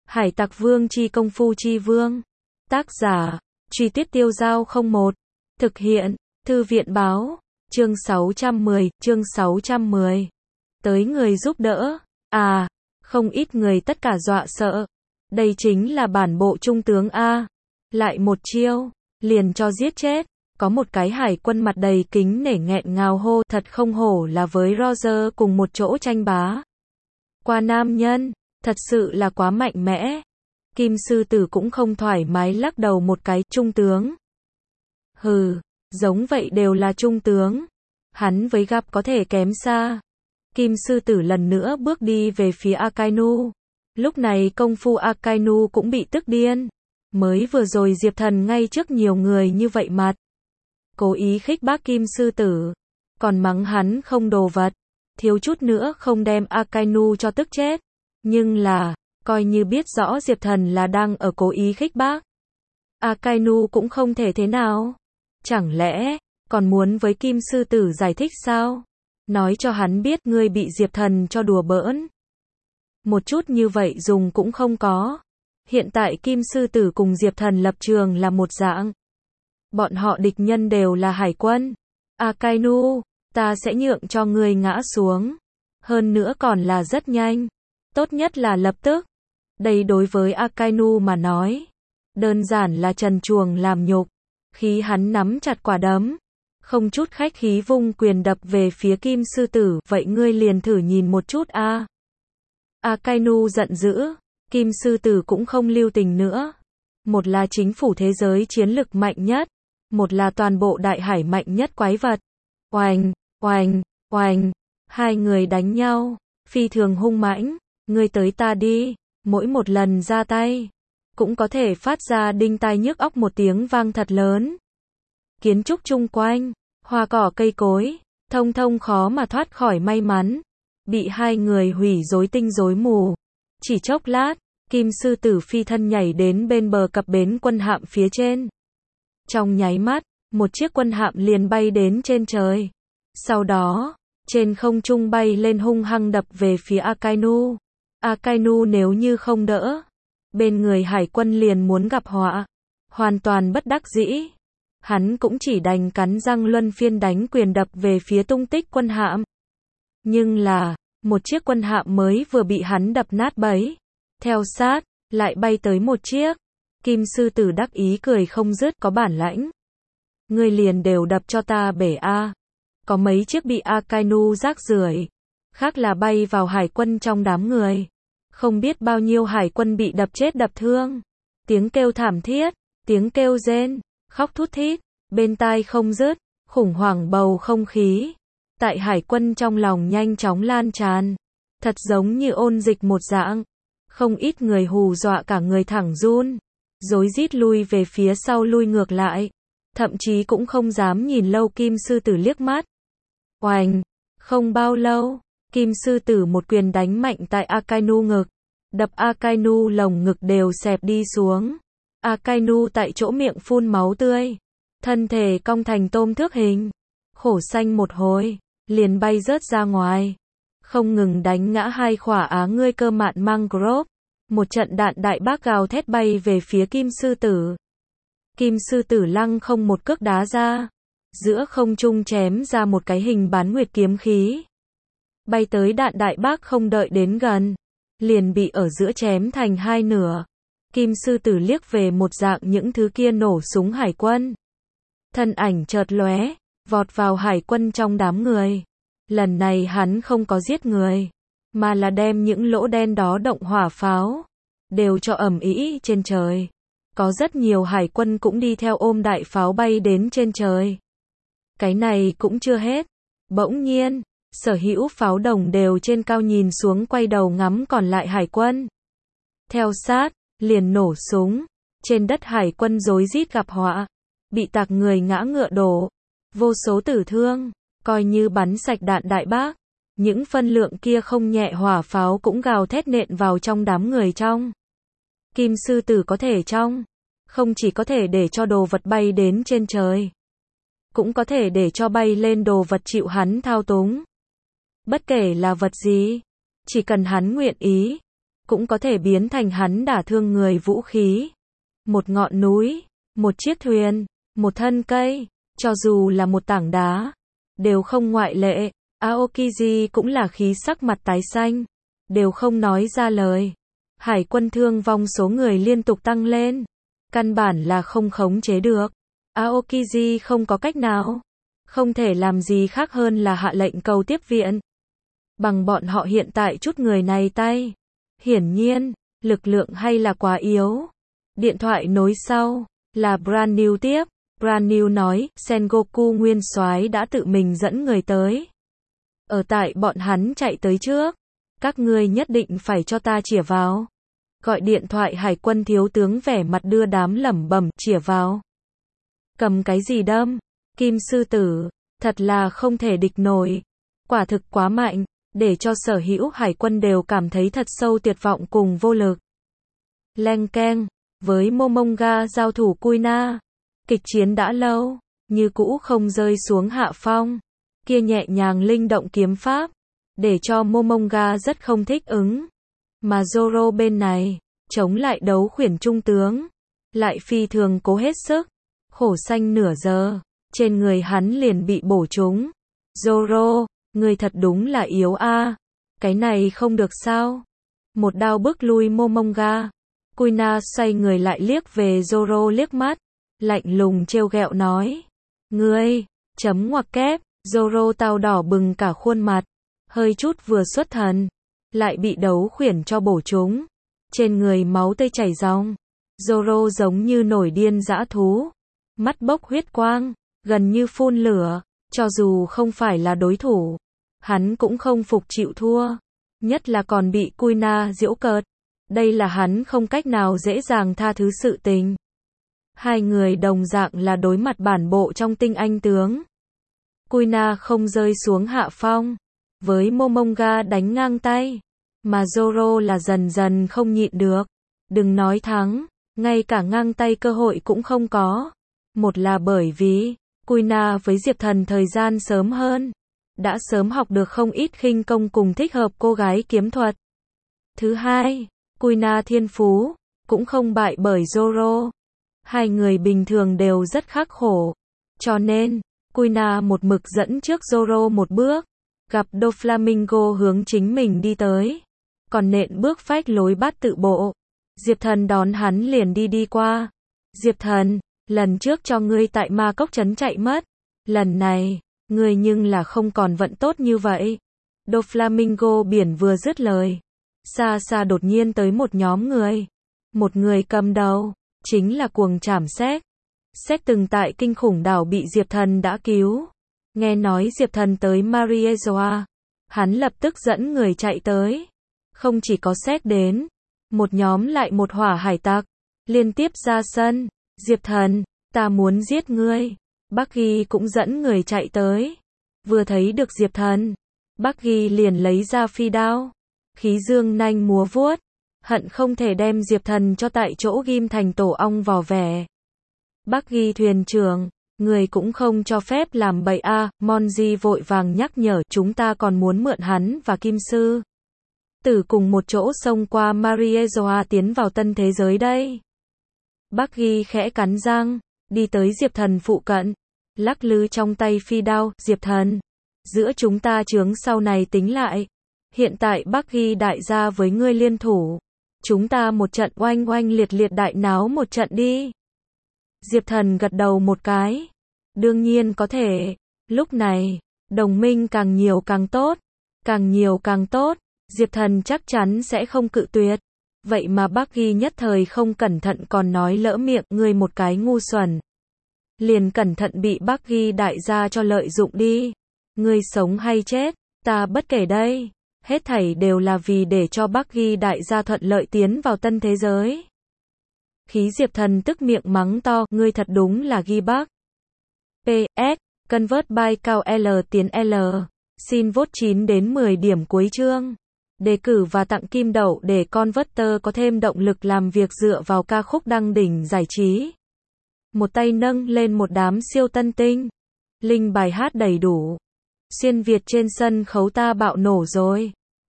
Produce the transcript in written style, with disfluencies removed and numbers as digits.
Hải Tặc Vương chi công phu chi vương. Tác giả, Truy Tuyết Tiêu Dao 01. Thực hiện, Thư viện báo, chương 610. Tới người giúp đỡ. À, không ít người tất cả dọa sợ. Đây chính là bản bộ trung tướng A. Lại một chiêu, liền cho giết chết. Có một cái hải quân mặt đầy kính nể nghẹn ngào hô, thật không hổ là với Roger cùng một chỗ tranh bá. Qua nam nhân, thật sự là quá mạnh mẽ. Kim sư tử cũng không thoải mái lắc đầu một cái, trung tướng. Hừ, giống vậy đều là trung tướng. Hắn với gặp có thể kém xa. Kim sư tử lần nữa bước đi về phía Akainu. Lúc này công phu Akainu cũng bị tức điên. Mới vừa rồi Diệp Thần ngay trước nhiều người như vậy mặt. Cố ý khích bác Kim sư tử. Còn mắng hắn không đồ vật. Thiếu chút nữa không đem Akainu cho tức chết. Nhưng là, coi như biết rõ Diệp Thần là đang ở cố ý khích bác. Akainu cũng không thể thế nào. Chẳng lẽ, còn muốn với Kim sư tử giải thích sao? Nói cho hắn biết ngươi bị Diệp Thần cho đùa bỡn. Một chút như vậy dùng cũng không có. Hiện tại Kim sư tử cùng Diệp Thần lập trường là một dạng. Bọn họ địch nhân đều là hải quân. Akainu, ta sẽ nhượng cho ngươi ngã xuống. Hơn nữa còn là rất nhanh. Tốt nhất là lập tức. Đây đối với Akainu mà nói. Đơn giản là trần truồng làm nhục. Khi hắn nắm chặt quả đấm. Không chút khách khí vung quyền đập về phía Kim sư tử. Vậy ngươi liền thử nhìn một chút a. Akainu giận dữ. Kim sư tử cũng không lưu tình nữa. Một là chính phủ thế giới chiến lực mạnh nhất. Một là toàn bộ đại hải mạnh nhất quái vật. Oành, oành, oành. Hai người đánh nhau. Phi thường hung mãnh. Ngươi tới ta đi. Mỗi một lần ra tay. Cũng có thể phát ra đinh tai nhức óc một tiếng vang thật lớn. Kiến trúc chung quanh. Hoa cỏ cây cối. Thông thông khó mà thoát khỏi may mắn. Bị hai người hủy rối tinh rối mù. Chỉ chốc lát. Kim sư tử phi thân nhảy đến bên bờ cập bến quân hạm phía trên. Trong nháy mắt, một chiếc quân hạm liền bay đến trên trời. Sau đó, trên không trung bay lên hung hăng đập về phía Akainu. Akainu nếu như không đỡ, bên người hải quân liền muốn gặp họa. Hoàn toàn bất đắc dĩ. Hắn cũng chỉ đành cắn răng luân phiên đánh quyền đập về phía tung tích quân hạm. Nhưng là, một chiếc quân hạm mới vừa bị hắn đập nát bấy. Theo sát, lại bay tới một chiếc. Kim sư tử đắc ý cười không dứt, có bản lãnh. Ngươi liền đều đập cho ta bể a. Có mấy chiếc bị Akainu rác rưởi. Khác là bay vào hải quân trong đám người. Không biết bao nhiêu hải quân bị đập chết đập thương. Tiếng kêu thảm thiết, tiếng kêu rên, khóc thút thít, bên tai không dứt, khủng hoảng bầu không khí. Tại hải quân trong lòng nhanh chóng lan tràn. Thật giống như ôn dịch một dạng. Không ít người hù dọa cả người thẳng run. Rối rít lui về phía sau lui ngược lại. Thậm chí cũng không dám nhìn lâu Kim sư tử liếc mắt. Oành! Không bao lâu, Kim sư tử một quyền đánh mạnh tại Akainu ngực. Đập Akainu lồng ngực đều xẹp đi xuống. Akainu tại chỗ miệng phun máu tươi. Thân thể cong thành tôm thước hình. Khổ xanh một hồi, liền bay rớt ra ngoài. Không ngừng đánh ngã hai khỏa á ngươi cơ mạn mangrove. Một trận đạn đại bác gào thét bay về phía Kim sư tử. Kim sư tử lăng không một cước đá ra. Giữa không trung chém ra một cái hình bán nguyệt kiếm khí. Bay tới đạn đại bác không đợi đến gần. Liền bị ở giữa chém thành hai nửa. Kim sư tử liếc về một dạng những thứ kia nổ súng hải quân. Thân ảnh chợt lóe, vọt vào hải quân trong đám người. Lần này hắn không có giết người. Mà là đem những lỗ đen đó động hỏa pháo. Đều cho ầm ĩ trên trời. Có rất nhiều hải quân cũng đi theo ôm đại pháo bay đến trên trời. Cái này cũng chưa hết. Bỗng nhiên, sở hữu pháo đồng đều trên cao nhìn xuống quay đầu ngắm còn lại hải quân. Theo sát, liền nổ súng. Trên đất hải quân rối rít gặp họa. Bị tạc người ngã ngựa đổ. Vô số tử thương. Coi như bắn sạch đạn đại bác. Những phân lượng kia không nhẹ hỏa pháo cũng gào thét nện vào trong đám người trong. Kim sư tử có thể trong. Không chỉ có thể để cho đồ vật bay đến trên trời. Cũng có thể để cho bay lên đồ vật chịu hắn thao túng. Bất kể là vật gì. Chỉ cần hắn nguyện ý. cũng có thể biến thành hắn đả thương người vũ khí. Một ngọn núi, một chiếc thuyền, một thân cây, cho dù là một tảng đá, đều không ngoại lệ. Aokiji cũng là khí sắc mặt tái xanh, đều không nói ra lời. Hải quân thương vong số người liên tục tăng lên, căn bản là không khống chế được. Aokiji không có cách nào, không thể làm gì khác hơn là hạ lệnh cầu tiếp viện. Bằng bọn họ hiện tại chút người này tay, hiển nhiên, lực lượng hay là quá yếu. Điện thoại nối sau, là Brand New tiếp. Brand New nói, Sengoku nguyên soái đã tự mình dẫn người tới. Ở tại bọn hắn chạy tới trước, các ngươi nhất định phải cho ta chĩa vào. Gọi điện thoại hải quân thiếu tướng vẻ mặt đưa đám lẩm bẩm, chĩa vào. Cầm cái gì đâm? Kim sư tử, thật là không thể địch nổi. Quả thực quá mạnh, để cho sở hữu hải quân đều cảm thấy thật sâu tuyệt vọng cùng vô lực. Leng keng, với Momonga giao thủ Kuina. Kịch chiến đã lâu, như cũ không rơi xuống hạ phong. Kia nhẹ nhàng linh động kiếm pháp, để cho Momonga rất không thích ứng. Mà Zoro bên này, chống lại đấu khuyển trung tướng, lại phi thường cố hết sức. Khổ sanh nửa giờ, trên người hắn liền bị bổ trúng. Zoro, người thật đúng là yếu a. Cái này không được sao? Một đao bức lui Momonga. Kuina xoay người lại liếc về Zoro liếc mắt, lạnh lùng trêu ghẹo nói. Ngươi, chấm ngoặc kép. Zoro tao đỏ bừng cả khuôn mặt, hơi chút vừa xuất thần, lại bị đấu khuyển cho bổ trúng. Trên người máu tươi chảy ròng. Zoro giống như nổi điên dã thú, mắt bốc huyết quang, gần như phun lửa. Cho dù không phải là đối thủ, hắn cũng không phục chịu thua. Nhất là còn bị Kuina giễu cợt. Đây là hắn không cách nào dễ dàng tha thứ sự tình. Hai người đồng dạng là đối mặt bản bộ trong tinh anh tướng. Kuina không rơi xuống hạ phong, với Momonga đánh ngang tay, mà Zoro là dần dần không nhịn được. Đừng nói thắng, ngay cả ngang tay cơ hội cũng không có. Một là bởi vì, Kuina với Diệp Thần thời gian sớm hơn, đã sớm học được không ít khinh công cùng thích hợp cô gái kiếm thuật. Thứ hai, Kuina thiên phú, cũng không bại bởi Zoro. Hai người bình thường đều rất khắc khổ, cho nên, Kuina một mực dẫn trước Zoro một bước, gặp Doflamingo hướng chính mình đi tới, còn nện bước phách lối bát tự bộ. Diệp Thần đón hắn liền đi qua. Diệp Thần, lần trước cho ngươi tại ma cốc trấn chạy mất, lần này, ngươi nhưng là không còn vận tốt như vậy. Doflamingo biển vừa dứt lời, xa xa đột nhiên tới một nhóm người. Một người cầm đầu, chính là cuồng trảm Xét. Xét từng tại kinh khủng đảo bị Diệp Thần đã cứu. Nghe nói Diệp Thần tới Mariezoa, hắn lập tức dẫn người chạy tới. Không chỉ có Xét đến, một nhóm lại một hỏa hải tặc, liên tiếp ra sân. Diệp Thần, ta muốn giết ngươi. Bucky cũng dẫn người chạy tới. Vừa thấy được Diệp Thần, Bucky liền lấy ra phi đao, khí dương nanh múa vuốt, hận không thể đem Diệp Thần cho tại chỗ ghim thành tổ ong vò vẽ. Bucky thuyền trưởng, người cũng không cho phép làm bậy a. Monji vội vàng nhắc nhở, chúng ta còn muốn mượn hắn và Kim sư tử cùng một chỗ xông qua Mariezoa tiến vào tân thế giới đây. Bucky khẽ cắn răng, đi tới Diệp Thần phụ cận, lắc lư trong tay phi đao. Diệp Thần, giữa chúng ta chướng sau này tính lại. Hiện tại Bucky đại gia với ngươi liên thủ, chúng ta một trận oanh oanh liệt liệt đại náo một trận đi. Diệp Thần gật đầu một cái. Đương nhiên có thể. Lúc này, đồng minh càng nhiều càng tốt. Càng nhiều càng tốt. Diệp Thần chắc chắn sẽ không cự tuyệt. Vậy mà Bucky nhất thời không cẩn thận còn nói lỡ miệng, ngươi một cái ngu xuẩn. Liền cẩn thận bị Bucky đại gia cho lợi dụng đi. Ngươi sống hay chết, ta bất kể đây. Hết thảy đều là vì để cho Bucky đại gia thuận lợi tiến vào tân thế giới. Khí Diệp Thần tức miệng mắng to, ngươi thật đúng là ghi bác. PS, convert by cao L tiến L. Xin vote 9 đến 10 điểm cuối chương. Đề cử và tặng kim đậu để Converter có thêm động lực làm việc dựa vào ca khúc đăng đỉnh giải trí. Một tay nâng lên một đám siêu tân tinh. Link bài hát đầy đủ. Xuyên Việt trên sân khấu ta bạo nổ rồi.